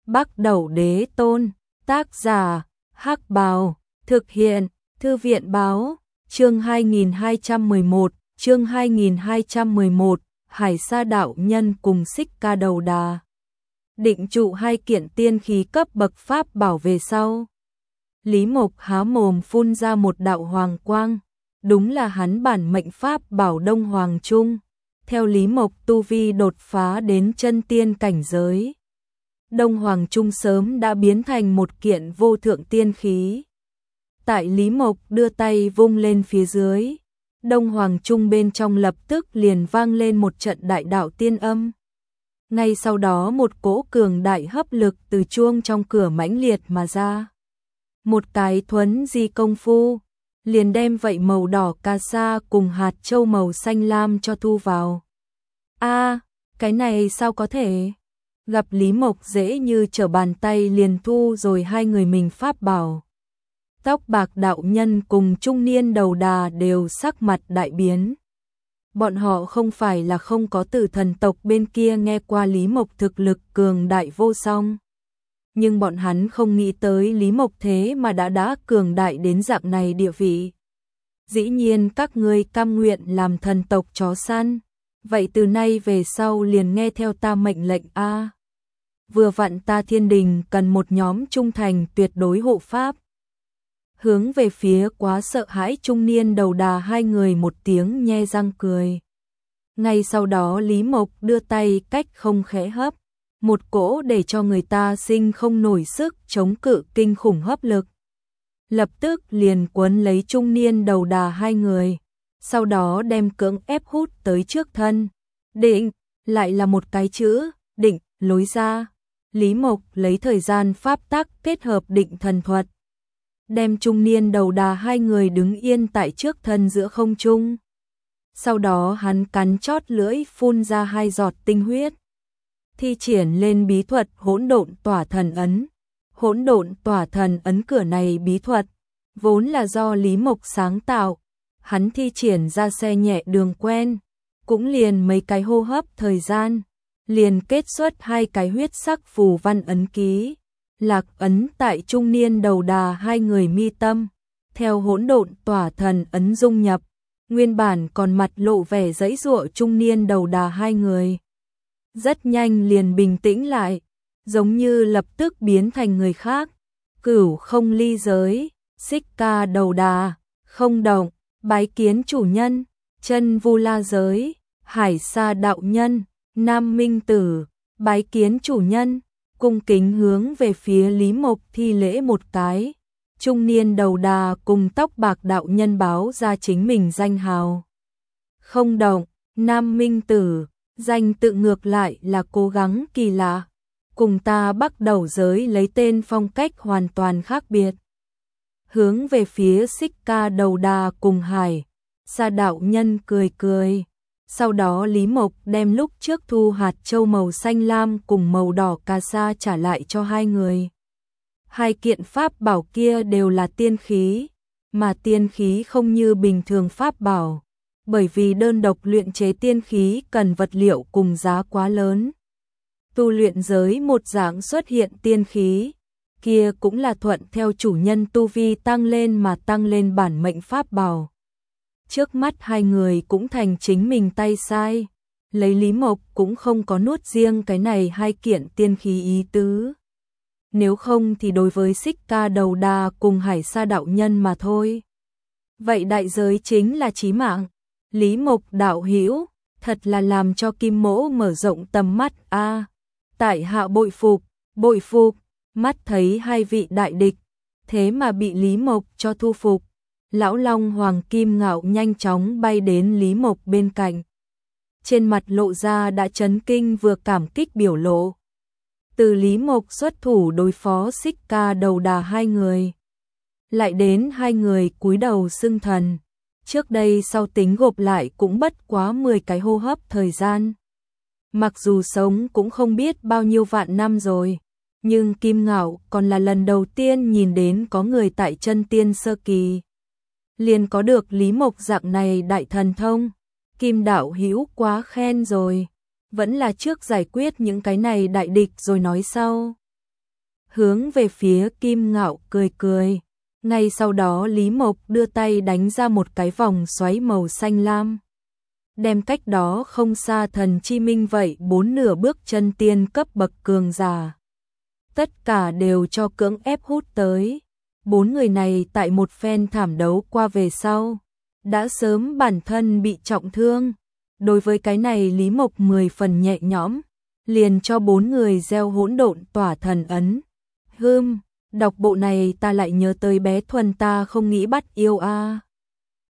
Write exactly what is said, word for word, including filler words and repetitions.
Bắc Đẩu Đế Tôn, tác giả, Hắc Bào, thực hiện, Thư viện báo, chương hai nghìn hai trăm mười một, chương hai nghìn hai trăm mười một, Hải Sa đạo nhân cùng Xích Ca đầu đà. Định trụ hai kiện tiên khí cấp bậc pháp bảo về sau. Lý Mộc há mồm phun ra một đạo hoàng quang, đúng là hắn bản mệnh pháp bảo Đông Hoàng Trung. Theo Lý Mộc tu vi đột phá đến chân tiên cảnh giới, Đông Hoàng Trung sớm đã biến thành một kiện vô thượng tiên khí. Tại Lý Mộc đưa tay vung lên phía dưới, Đông Hoàng Trung bên trong lập tức liền vang lên một trận đại đạo tiên âm. Ngay sau đó một cỗ cường đại hấp lực từ chuông trong cửa mãnh liệt mà ra. Một cái thuấn di công phu, liền đem vậy màu đỏ cà sa cùng hạt châu màu xanh lam cho thu vào. A, à, cái này sao có thể? Gặp Lý Mộc dễ như trở bàn tay liền thu rồi hai người mình pháp bảo. Tóc bạc đạo nhân cùng trung niên đầu đà đều sắc mặt đại biến. Bọn họ không phải là không có từ thần tộc bên kia nghe qua Lý Mộc thực lực cường đại vô song. Nhưng bọn hắn không nghĩ tới Lý Mộc thế mà đã đã cường đại đến dạng này địa vị. Dĩ nhiên các ngươi cam nguyện làm thần tộc chó săn, vậy từ nay về sau liền nghe theo ta mệnh lệnh a. Vừa vặn ta Thiên Đình cần một nhóm trung thành tuyệt đối hộ pháp. Hướng về phía quá sợ hãi trung niên đầu đà hai người một tiếng nhe răng cười. Ngay sau đó Lý Mộc đưa tay cách không khẽ hấp, một cỗ để cho người ta sinh không nổi sức chống cự kinh khủng hấp lực. Lập tức liền quấn lấy trung niên đầu đà hai người, sau đó đem cưỡng ép hút tới trước thân. Định, lại là một cái chữ, định, lối ra. Lý Mộc lấy thời gian pháp tắc kết hợp định thần thuật, đem trung niên đầu đà hai người đứng yên tại trước thân giữa không trung. Sau đó hắn cắn chót lưỡi phun ra hai giọt tinh huyết, thi triển lên bí thuật hỗn độn tỏa thần ấn. Hỗn độn tỏa thần ấn cửa này bí thuật vốn là do Lý Mộc sáng tạo, hắn thi triển ra xe nhẹ đường quen, cũng liền mấy cái hô hấp thời gian, liền kết xuất hai cái huyết sắc phù văn ấn ký, lạc ấn tại trung niên đầu đà hai người mi tâm. Theo hỗn độn tỏa thần ấn dung nhập, nguyên bản còn mặt lộ vẻ giãy giụa trung niên đầu đà hai người rất nhanh liền bình tĩnh lại, giống như lập tức biến thành người khác. Cửu không ly giới, Xích Ca đầu đà, không động, bái kiến chủ nhân. Chân Vu La giới, Hải Sa đạo nhân, Nam Minh Tử, bái kiến chủ nhân. Cung kính hướng về phía Lý Mộc thi lễ một cái. Trung niên đầu đà cùng tóc bạc đạo nhân báo ra chính mình danh hào. Không động, Nam Minh Tử, danh tự ngược lại là cố gắng kỳ lạ, cùng ta Bắc Đẩu giới lấy tên phong cách hoàn toàn khác biệt. Hướng về phía Xích Ca đầu đà cùng Hải Sa đạo nhân cười cười. Sau đó Lý Mộc đem lúc trước thu hạt châu màu xanh lam cùng màu đỏ cà sa trả lại cho hai người. Hai kiện pháp bảo kia đều là tiên khí, mà tiên khí không như bình thường pháp bảo, bởi vì đơn độc luyện chế tiên khí cần vật liệu cùng giá quá lớn. Tu luyện giới một dạng xuất hiện tiên khí, kia cũng là thuận theo chủ nhân tu vi tăng lên mà tăng lên bản mệnh pháp bảo. Trước mắt hai người cũng thành chính mình tay sai, lấy Lý Mộc cũng không có nuốt riêng cái này hai kiện tiên khí ý tứ. Nếu không thì đối với Xích Ca đầu đà cùng Hải Sa đạo nhân mà thôi. Vậy đại giới chính là chí mạng. Lý Mộc đạo hữu, thật là làm cho Kim Mỗ mở rộng tầm mắt a. À, tại hạ bội phục, bội phục, mắt thấy hai vị đại địch, thế mà bị Lý Mộc cho thu phục. Lão Long Hoàng Kim Ngạo nhanh chóng bay đến Lý Mộc bên cạnh. Trên mặt lộ ra đã chấn kinh vừa cảm kích biểu lộ. Từ Lý Mộc xuất thủ đối phó Xích Ca đầu đà hai người, lại đến hai người cúi đầu xưng thần. Trước đây sau tính gộp lại cũng bất quá mười cái hô hấp thời gian. Mặc dù sống cũng không biết bao nhiêu vạn năm rồi, nhưng Kim Ngạo còn là lần đầu tiên nhìn đến có người tại chân tiên sơ kỳ liền có được Lý Mộc dạng này đại thần thông. Kim đạo hữu quá khen rồi, vẫn là trước giải quyết những cái này đại địch rồi nói sau. hướng về phía Kim Ngạo cười cười. Ngay sau đó Lý Mộc đưa tay đánh ra một cái vòng xoáy màu xanh lam. Đem cách đó không xa Thần Chi Minh vậy bốn nửa bước chân tiên cấp bậc cường giả. Tất cả đều cho cưỡng ép hút tới. Bốn người này tại một phen thảm đấu qua về sau, đã sớm bản thân bị trọng thương. Đối với cái này Lý Mộc mười phần nhẹ nhõm, liền cho bốn người gieo hỗn độn tỏa thần ấn. Hừm, đọc bộ này ta lại nhớ tới bé Thuần ta không nghĩ bắt yêu a.